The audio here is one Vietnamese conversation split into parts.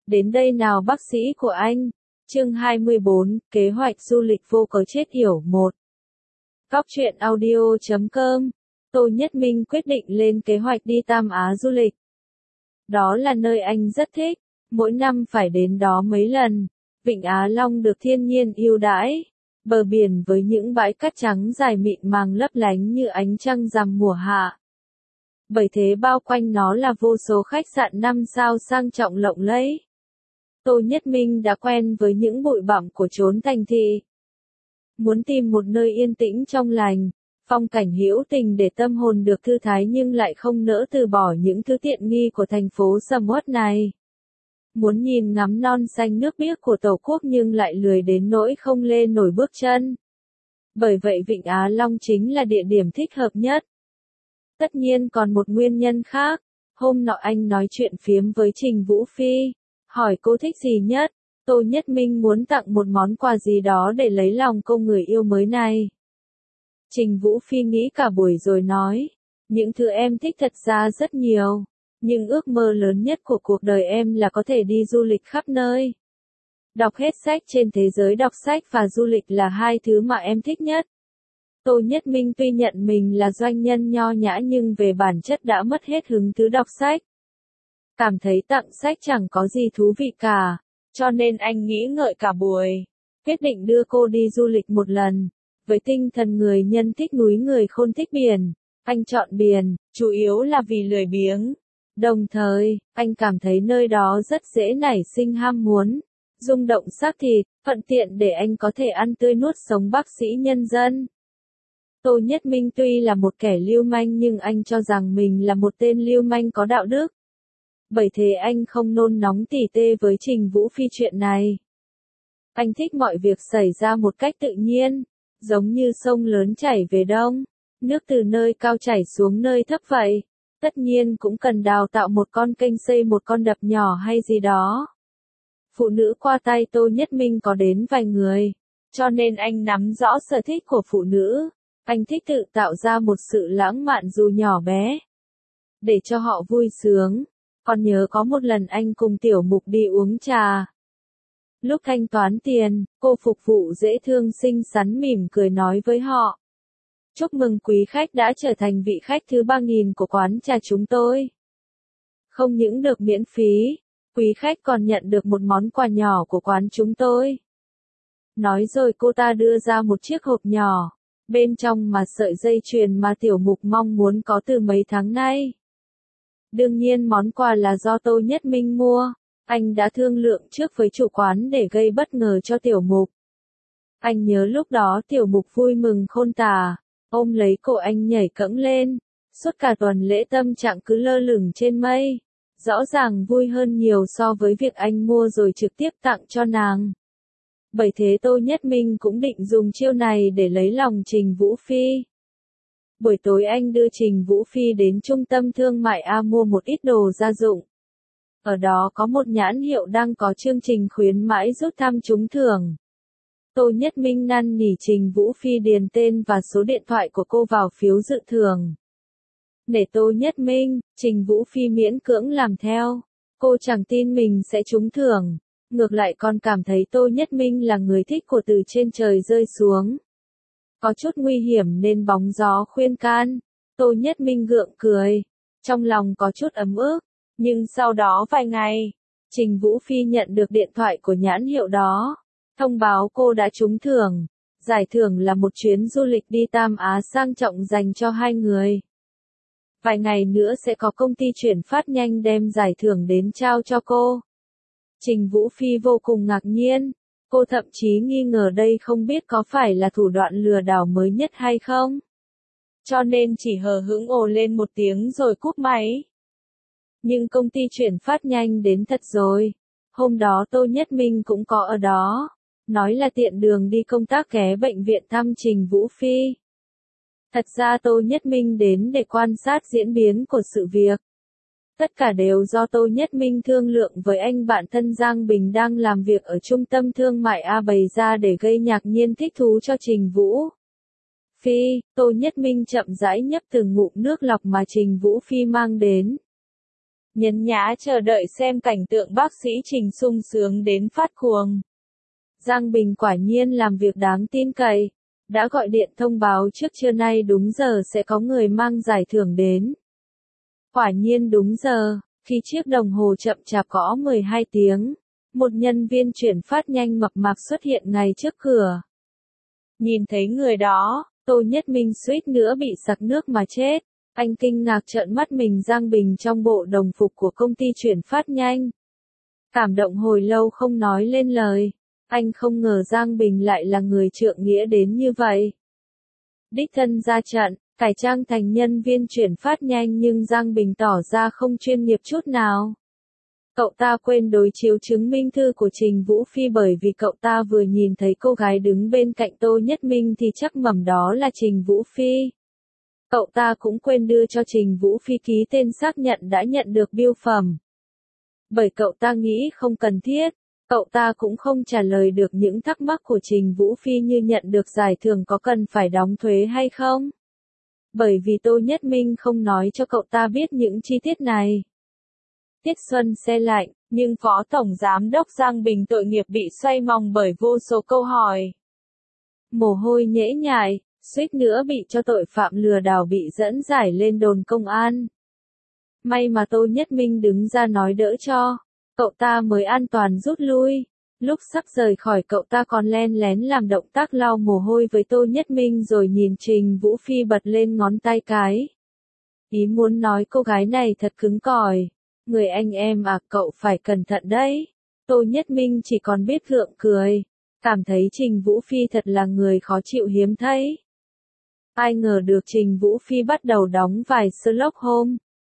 Đến đây nào bác sĩ của anh. Chương 24, kế hoạch du lịch vô cớ chết yểu 1. Góc truyện audio.com. Tô Nhất Minh quyết định lên kế hoạch đi Tam Á du lịch. Đó là nơi anh rất thích, mỗi năm phải đến đó mấy lần. Vịnh Á Long được thiên nhiên ưu đãi, bờ biển với những bãi cát trắng dài mịn màng lấp lánh như ánh trăng rằm mùa hạ. Bởi thế bao quanh nó là vô số khách sạn 5 sao sang trọng lộng lẫy. Tô Nhất Minh đã quen với những bụi bặm của chốn thành thị. Muốn tìm một nơi yên tĩnh trong lành, phong cảnh hữu tình để tâm hồn được thư thái nhưng lại không nỡ từ bỏ những thứ tiện nghi của thành phố sầm uất này. Muốn nhìn ngắm non xanh nước biếc của Tổ quốc nhưng lại lười đến nỗi không lê nổi bước chân. Bởi vậy Vịnh Á Long chính là địa điểm thích hợp nhất. Tất nhiên còn một nguyên nhân khác. Hôm nọ anh nói chuyện phiếm với Trình Vũ Phi, hỏi cô thích gì nhất. Tô Nhất Minh muốn tặng một món quà gì đó để lấy lòng cô người yêu mới này. Trình Vũ Phi nghĩ cả buổi rồi nói, những thứ em thích thật ra rất nhiều, nhưng ước mơ lớn nhất của cuộc đời em là có thể đi du lịch khắp nơi. Đọc hết sách trên thế giới, đọc sách và du lịch là hai thứ mà em thích nhất. Tô Nhất Minh tuy nhận mình là doanh nhân nho nhã nhưng về bản chất đã mất hết hứng thú đọc sách. Cảm thấy tặng sách chẳng có gì thú vị cả, cho nên anh nghĩ ngợi cả buổi, quyết định đưa cô đi du lịch một lần. Với tinh thần người nhân thích núi người khôn thích biển, anh chọn biển, chủ yếu là vì lười biếng. Đồng thời, anh cảm thấy nơi đó rất dễ nảy sinh ham muốn, rung động xác thịt, thuận tiện để anh có thể ăn tươi nuốt sống bác sĩ nhân dân. Tô Nhất Minh tuy là một kẻ lưu manh nhưng anh cho rằng mình là một tên lưu manh có đạo đức. Bởi thế anh không nôn nóng tỉ tê với Trình Vũ Phi chuyện này. Anh thích mọi việc xảy ra một cách tự nhiên, giống như sông lớn chảy về đông, nước từ nơi cao chảy xuống nơi thấp vậy. Tất nhiên cũng cần đào tạo một con kênh, xây một con đập nhỏ hay gì đó. Phụ nữ qua tay Tô Nhất Minh có đến vài người, cho nên anh nắm rõ sở thích của phụ nữ. Anh thích tự tạo ra một sự lãng mạn dù nhỏ bé, để cho họ vui sướng. Còn nhớ có một lần anh cùng Tiểu Mục đi uống trà. Lúc thanh toán tiền, cô phục vụ dễ thương xinh xắn mỉm cười nói với họ: chúc mừng quý khách đã trở thành vị khách thứ 3000 của quán trà chúng tôi. Không những được miễn phí, quý khách còn nhận được một món quà nhỏ của quán chúng tôi. Nói rồi cô ta đưa ra một chiếc hộp nhỏ, bên trong mà sợi dây chuyền mà Tiểu Mục mong muốn có từ mấy tháng nay. Đương nhiên món quà là do Tô Nhất Minh mua, anh đã thương lượng trước với chủ quán để gây bất ngờ cho Tiểu Mục. Anh nhớ lúc đó Tiểu Mục vui mừng khôn tả, ôm lấy cổ anh nhảy cẫng lên, suốt cả tuần lễ tâm trạng cứ lơ lửng trên mây, rõ ràng vui hơn nhiều so với việc anh mua rồi trực tiếp tặng cho nàng. Bởi thế Tô Nhất Minh cũng định dùng chiêu này để lấy lòng Trình Vũ Phi. Buổi tối anh đưa Trình Vũ Phi đến trung tâm thương mại A mua một ít đồ gia dụng. Ở đó có một nhãn hiệu đang có chương trình khuyến mãi rút thăm trúng thưởng. Tô Nhất Minh năn nỉ Trình Vũ Phi điền tên và số điện thoại của cô vào phiếu dự thưởng. Để Tô Nhất Minh, Trình Vũ Phi miễn cưỡng làm theo. Cô chẳng tin mình sẽ trúng thưởng, ngược lại còn cảm thấy Tô Nhất Minh là người thích của từ trên trời rơi xuống. Có chút nguy hiểm nên bóng gió khuyên can. Tô Nhất Minh gượng cười, trong lòng có chút ấm ức. Nhưng sau đó vài ngày, Trình Vũ Phi nhận được điện thoại của nhãn hiệu đó, thông báo cô đã trúng thưởng. Giải thưởng là một chuyến du lịch đi Tam Á sang trọng dành cho hai người. Vài ngày nữa sẽ có công ty chuyển phát nhanh đem giải thưởng đến trao cho cô. Trình Vũ Phi vô cùng ngạc nhiên. Cô thậm chí nghi ngờ đây không biết có phải là thủ đoạn lừa đảo mới nhất hay không. Cho nên chỉ hờ hững ồ lên một tiếng rồi cúp máy. Nhưng công ty chuyển phát nhanh đến thật rồi. Hôm đó Tô Nhất Minh cũng có ở đó. Nói là tiện đường đi công tác ghé bệnh viện thăm Trình Vũ Phi. Thật ra Tô Nhất Minh đến để quan sát diễn biến của sự việc. Tất cả đều do Tô Nhất Minh thương lượng với anh bạn thân Giang Bình đang làm việc ở trung tâm thương mại A bày ra để gây ngạc nhiên thích thú cho Trình Vũ Phi. Tô Nhất Minh chậm rãi nhấp từng ngụm nước lọc mà Trình Vũ Phi mang đến. nhấn nhá chờ đợi xem cảnh tượng bác sĩ Trình sung sướng đến phát cuồng. Giang Bình quả nhiên làm việc đáng tin cậy, đã gọi điện thông báo trước trưa nay đúng giờ sẽ có người mang giải thưởng đến. Quả nhiên đúng giờ, khi chiếc đồng hồ chậm chạp gõ 12 tiếng, một nhân viên chuyển phát nhanh mập mạp xuất hiện ngay trước cửa. Nhìn thấy người đó, Tô Nhất Minh suýt nữa bị sặc nước mà chết. Anh kinh ngạc trợn mắt mình Giang Bình trong bộ đồng phục của công ty chuyển phát nhanh. Cảm động hồi lâu không nói lên lời. Anh không ngờ Giang Bình lại là người trượng nghĩa đến như vậy. Đích thân ra trận, cải trang thành nhân viên chuyển phát nhanh nhưng Giang Bình tỏ ra không chuyên nghiệp chút nào. Cậu ta quên đối chiếu chứng minh thư của Trình Vũ Phi bởi vì cậu ta vừa nhìn thấy cô gái đứng bên cạnh Tô Nhất Minh thì chắc mẩm đó là Trình Vũ Phi. Cậu ta cũng quên đưa cho Trình Vũ Phi ký tên xác nhận đã nhận được bưu phẩm. Bởi cậu ta nghĩ không cần thiết, cậu ta cũng không trả lời được những thắc mắc của Trình Vũ Phi như nhận được giải thưởng có cần phải đóng thuế hay không. Bởi vì Tô Nhất Minh không nói cho cậu ta biết những chi tiết này. Tiết xuân se lạnh, nhưng Phó Tổng Giám đốc Giang Bình tội nghiệp bị xoay vòng bởi vô số câu hỏi. Mồ hôi nhễ nhại, suýt nữa bị cho tội phạm lừa đảo bị dẫn giải lên đồn công an. May mà Tô Nhất Minh đứng ra nói đỡ cho, cậu ta mới an toàn rút lui. Lúc sắp rời khỏi cậu ta còn len lén làm động tác lau mồ hôi với Tô Nhất Minh rồi nhìn Trình Vũ Phi bật lên ngón tay cái. Ý muốn nói cô gái này thật cứng cỏi. Người anh em à, cậu phải cẩn thận đấy. Tô Nhất Minh chỉ còn biết gượng cười. Cảm thấy Trình Vũ Phi thật là người khó chịu hiếm thấy. Ai ngờ được Trình Vũ Phi bắt đầu đóng vài Sherlock Holmes.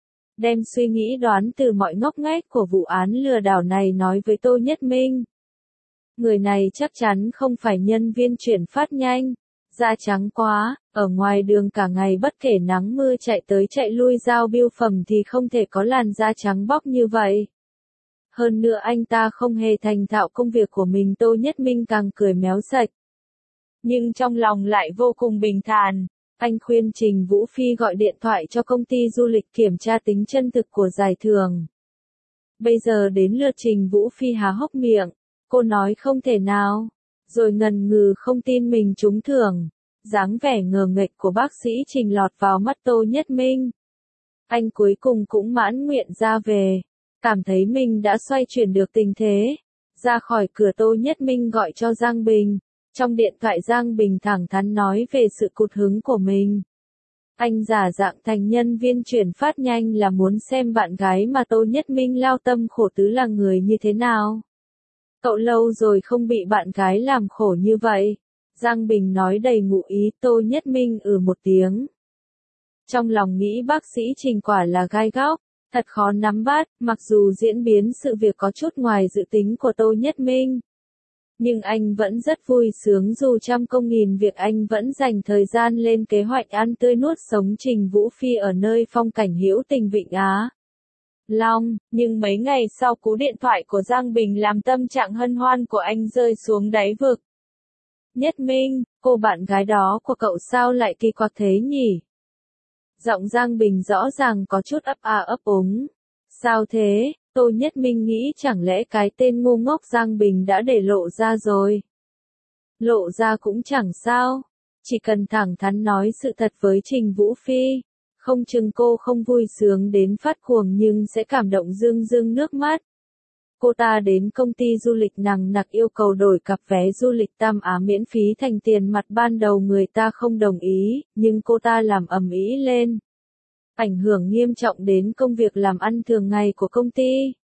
Đem suy nghĩ đoán từ mọi ngóc ngách của vụ án lừa đảo này nói với Tô Nhất Minh. Người này chắc chắn không phải nhân viên chuyển phát nhanh. Da trắng quá, ở ngoài đường cả ngày bất kể nắng mưa chạy tới chạy lui giao bưu phẩm thì không thể có làn da trắng bóc như vậy. Hơn nữa anh ta không hề thành thạo công việc của mình. Tô Nhất Minh càng cười méo sạch. Nhưng trong lòng lại vô cùng bình thản. Anh khuyên Trình Vũ Phi gọi điện thoại cho công ty du lịch kiểm tra tính chân thực của giải thưởng. Bây giờ đến lượt Trình Vũ Phi há hốc miệng. Cô nói không thể nào. Rồi ngần ngừ không tin mình trúng thưởng. Dáng vẻ ngờ nghệch của bác sĩ Trình lọt vào mắt Tô Nhất Minh. Anh cuối cùng cũng mãn nguyện ra về. Cảm thấy mình đã xoay chuyển được tình thế. Ra khỏi cửa Tô Nhất Minh gọi cho Giang Bình. Trong điện thoại Giang Bình thẳng thắn nói về sự cụt hứng của mình. Anh giả dạng thành nhân viên chuyển phát nhanh là muốn xem bạn gái mà Tô Nhất Minh lao tâm khổ tứ là người như thế nào. Cậu lâu rồi không bị bạn gái làm khổ như vậy. Giang Bình nói đầy ngụ ý. Tô Nhất Minh một tiếng. Trong lòng nghĩ bác sĩ Trình quả là gai góc, thật khó nắm bắt, mặc dù diễn biến sự việc có chút ngoài dự tính của Tô Nhất Minh. Nhưng anh vẫn rất vui sướng dù trăm công nghìn việc anh vẫn dành thời gian lên kế hoạch ăn tươi nuốt sống Trình Vũ Phi ở nơi phong cảnh hữu tình Vịnh Á Long. Nhưng mấy ngày sau cú điện thoại của Giang Bình làm tâm trạng hân hoan của anh rơi xuống đáy vực. Nhất Minh, cô bạn gái đó của cậu sao lại kỳ quặc thế nhỉ? Giọng Giang Bình rõ ràng có chút ấp a ấp úng. Sao thế? Tô Nhất Minh nghĩ chẳng lẽ cái tên ngu ngốc Giang Bình đã để lộ ra rồi. Lộ ra cũng chẳng sao. Chỉ cần thẳng thắn nói sự thật với Trình Vũ Phi. Không chừng cô không vui sướng đến phát cuồng nhưng sẽ cảm động rưng rưng nước mắt. Cô ta đến công ty du lịch nằng nặc yêu cầu đổi cặp vé du lịch Tam Á miễn phí thành tiền mặt. Ban đầu người ta không đồng ý, nhưng cô ta làm ầm ĩ lên. Ảnh hưởng nghiêm trọng đến công việc làm ăn thường ngày của công ty.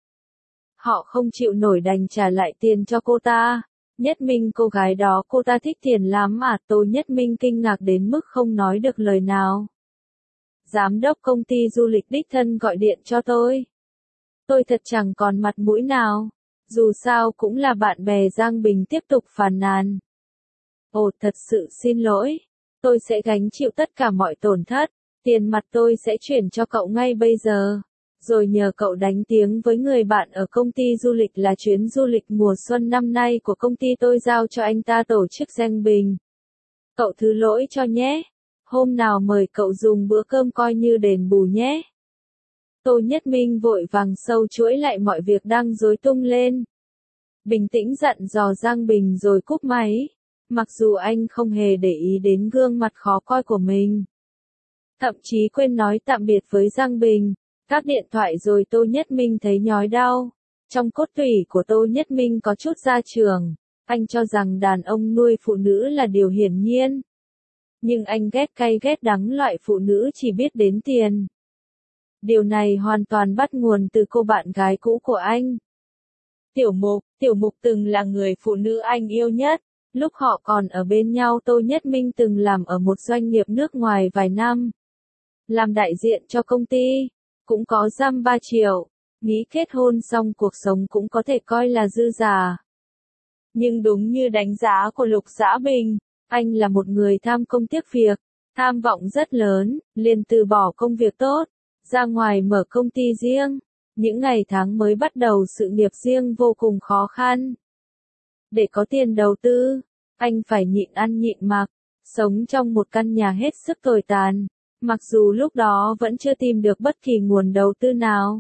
Họ không chịu nổi đành trả lại tiền cho cô ta. Nhất Minh cô gái đó cô ta thích tiền lắm à? Tô Nhất Minh kinh ngạc đến mức không nói được lời nào. Giám đốc công ty du lịch đích thân gọi điện cho tôi. Tôi thật chẳng còn mặt mũi nào. Dù sao cũng là bạn bè. Giang Bình tiếp tục phàn nàn. Ồ, thật sự xin lỗi. Tôi sẽ gánh chịu tất cả mọi tổn thất. Tiền mặt tôi sẽ chuyển cho cậu ngay bây giờ. Rồi nhờ cậu đánh tiếng với người bạn ở công ty du lịch là chuyến du lịch mùa xuân năm nay của công ty tôi giao cho anh ta tổ chức. Giang Bình. Cậu thứ lỗi cho nhé. Hôm nào mời cậu dùng bữa cơm coi như đền bù nhé. Tô Nhất Minh vội vàng sâu chuỗi lại mọi việc đang rối tung lên. Bình tĩnh dặn dò Giang Bình rồi cúp máy. Mặc dù anh không hề để ý đến gương mặt khó coi của mình. Thậm chí quên nói tạm biệt với Giang Bình. Các điện thoại rồi Tô Nhất Minh thấy nhói đau. Trong cốt tủy của Tô Nhất Minh có chút gia trưởng. Anh cho rằng đàn ông nuôi phụ nữ là điều hiển nhiên. Nhưng anh ghét cay ghét đắng loại phụ nữ chỉ biết đến tiền. Điều này hoàn toàn bắt nguồn từ cô bạn gái cũ của anh. Tiểu Mục từng là người phụ nữ anh yêu nhất. Lúc họ còn ở bên nhau Tô Nhất Minh từng làm ở một doanh nghiệp nước ngoài vài năm. Làm đại diện cho công ty, cũng có dăm 3 triệu. Nghĩ kết hôn xong cuộc sống cũng có thể coi là dư giả. Nhưng đúng như đánh giá của Lục Dã Bình, anh là một người tham công tiếc việc, tham vọng rất lớn, liền từ bỏ công việc tốt, ra ngoài mở công ty riêng. Những ngày tháng mới bắt đầu sự nghiệp riêng vô cùng khó khăn. Để có tiền đầu tư, anh phải nhịn ăn nhịn mặc, sống trong một căn nhà hết sức tồi tàn, mặc dù lúc đó vẫn chưa tìm được bất kỳ nguồn đầu tư nào.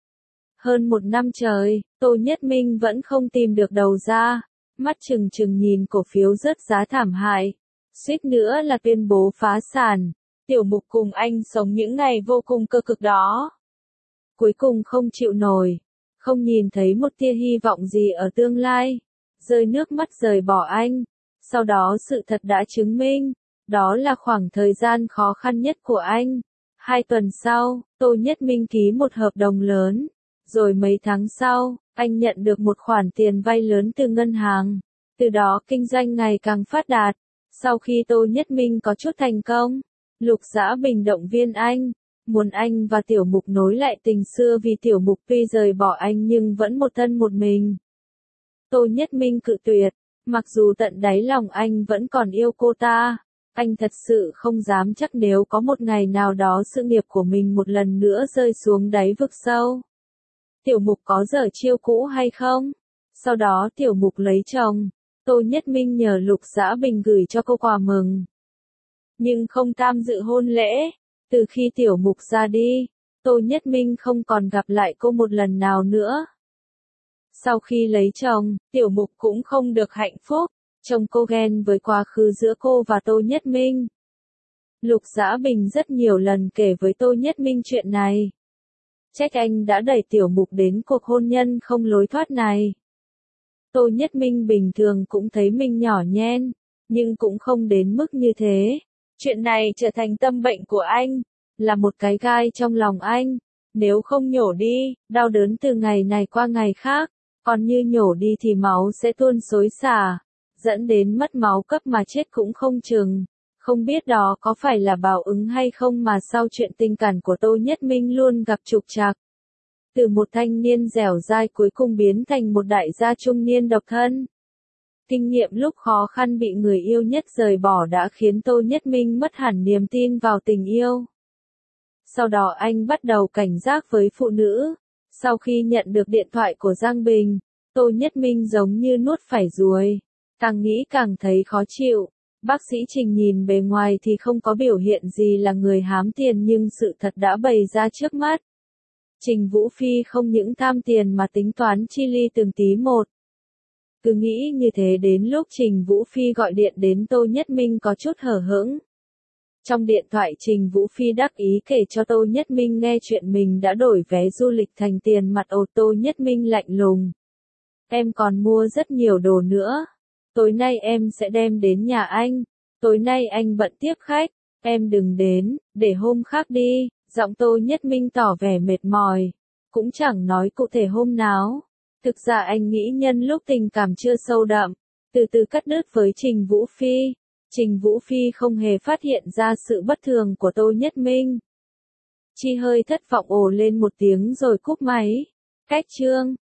Hơn 1 năm trời, Tô Nhất Minh vẫn không tìm được đầu ra, mắt trừng trừng nhìn cổ phiếu rớt giá thảm hại, suýt nữa là tuyên bố phá sản. Tiểu Mục cùng anh sống những ngày vô cùng cơ cực đó. Cuối cùng không chịu nổi, không nhìn thấy một tia hy vọng gì ở tương lai, rơi nước mắt rời bỏ anh. Sau đó sự thật đã chứng minh, đó là khoảng thời gian khó khăn nhất của anh. 2 tuần sau, Tô Nhất Minh ký một hợp đồng lớn, rồi mấy tháng sau, anh nhận được một khoản tiền vay lớn từ ngân hàng, từ đó kinh doanh ngày càng phát đạt. Sau khi Tô Nhất Minh có chút thành công, Lục Dã Bình động viên anh, muốn anh và Tiểu Mục nối lại tình xưa vì Tiểu Mục tuy rời bỏ anh nhưng vẫn một thân một mình. Tô Nhất Minh cự tuyệt, mặc dù tận đáy lòng anh vẫn còn yêu cô ta, anh thật sự không dám chắc nếu có một ngày nào đó sự nghiệp của mình một lần nữa rơi xuống đáy vực sâu. Tiểu Mục có dở chiêu cũ hay không? Sau đó Tiểu Mục lấy chồng, Tô Nhất Minh nhờ Lục Dã Bình gửi cho cô quà mừng, nhưng không tham dự hôn lễ. Từ khi Tiểu Mục ra đi, Tô Nhất Minh không còn gặp lại cô một lần nào nữa. Sau khi lấy chồng, Tiểu Mục cũng không được hạnh phúc, chồng cô ghen với quá khứ giữa cô và Tô Nhất Minh. Lục Dã Bình rất nhiều lần kể với Tô Nhất Minh chuyện này. Trách anh đã đẩy Tiểu Mục đến cuộc hôn nhân không lối thoát này. Tô Nhất Minh bình thường cũng thấy mình nhỏ nhen, nhưng cũng không đến mức như thế. Chuyện này trở thành tâm bệnh của anh, là một cái gai trong lòng anh. Nếu không nhổ đi, đau đớn từ ngày này qua ngày khác, còn như nhổ đi thì máu sẽ tuôn xối xả, dẫn đến mất máu cấp mà chết cũng không chừng. Không biết đó có phải là báo ứng hay không mà sau chuyện tình cảm của Tô Nhất Minh luôn gặp trục trặc. Từ một thanh niên dẻo dai cuối cùng biến thành một đại gia trung niên độc thân. Kinh nghiệm lúc khó khăn bị người yêu nhất rời bỏ đã khiến Tô Nhất Minh mất hẳn niềm tin vào tình yêu. Sau đó anh bắt đầu cảnh giác với phụ nữ. Sau khi nhận được điện thoại của Giang Bình, Tô Nhất Minh giống như nuốt phải ruồi. Càng nghĩ càng thấy khó chịu. Bác sĩ Trình nhìn bề ngoài thì không có biểu hiện gì là người hám tiền nhưng sự thật đã bày ra trước mắt. Trình Vũ Phi không những tham tiền mà tính toán chi ly từng tí một. Cứ nghĩ như thế đến lúc Trình Vũ Phi gọi điện đến Tô Nhất Minh có chút hở hững. Trong điện thoại Trình Vũ Phi đắc ý kể cho Tô Nhất Minh nghe chuyện mình đã đổi vé du lịch thành tiền mặt. Tô Nhất Minh lạnh lùng. Em còn mua rất nhiều đồ nữa. Tối nay em sẽ đem đến nhà anh. Tối nay anh bận tiếp khách. Em đừng đến, để hôm khác đi. Giọng Tô Nhất Minh tỏ vẻ mệt mỏi. Cũng chẳng nói cụ thể hôm nào. Thực ra anh nghĩ nhân lúc tình cảm chưa sâu đậm, từ từ cắt đứt với Trình Vũ Phi. Trình Vũ Phi không hề phát hiện ra sự bất thường của Tô Nhất Minh. Chỉ hơi thất vọng ồ lên một tiếng rồi cúp máy. Cách chương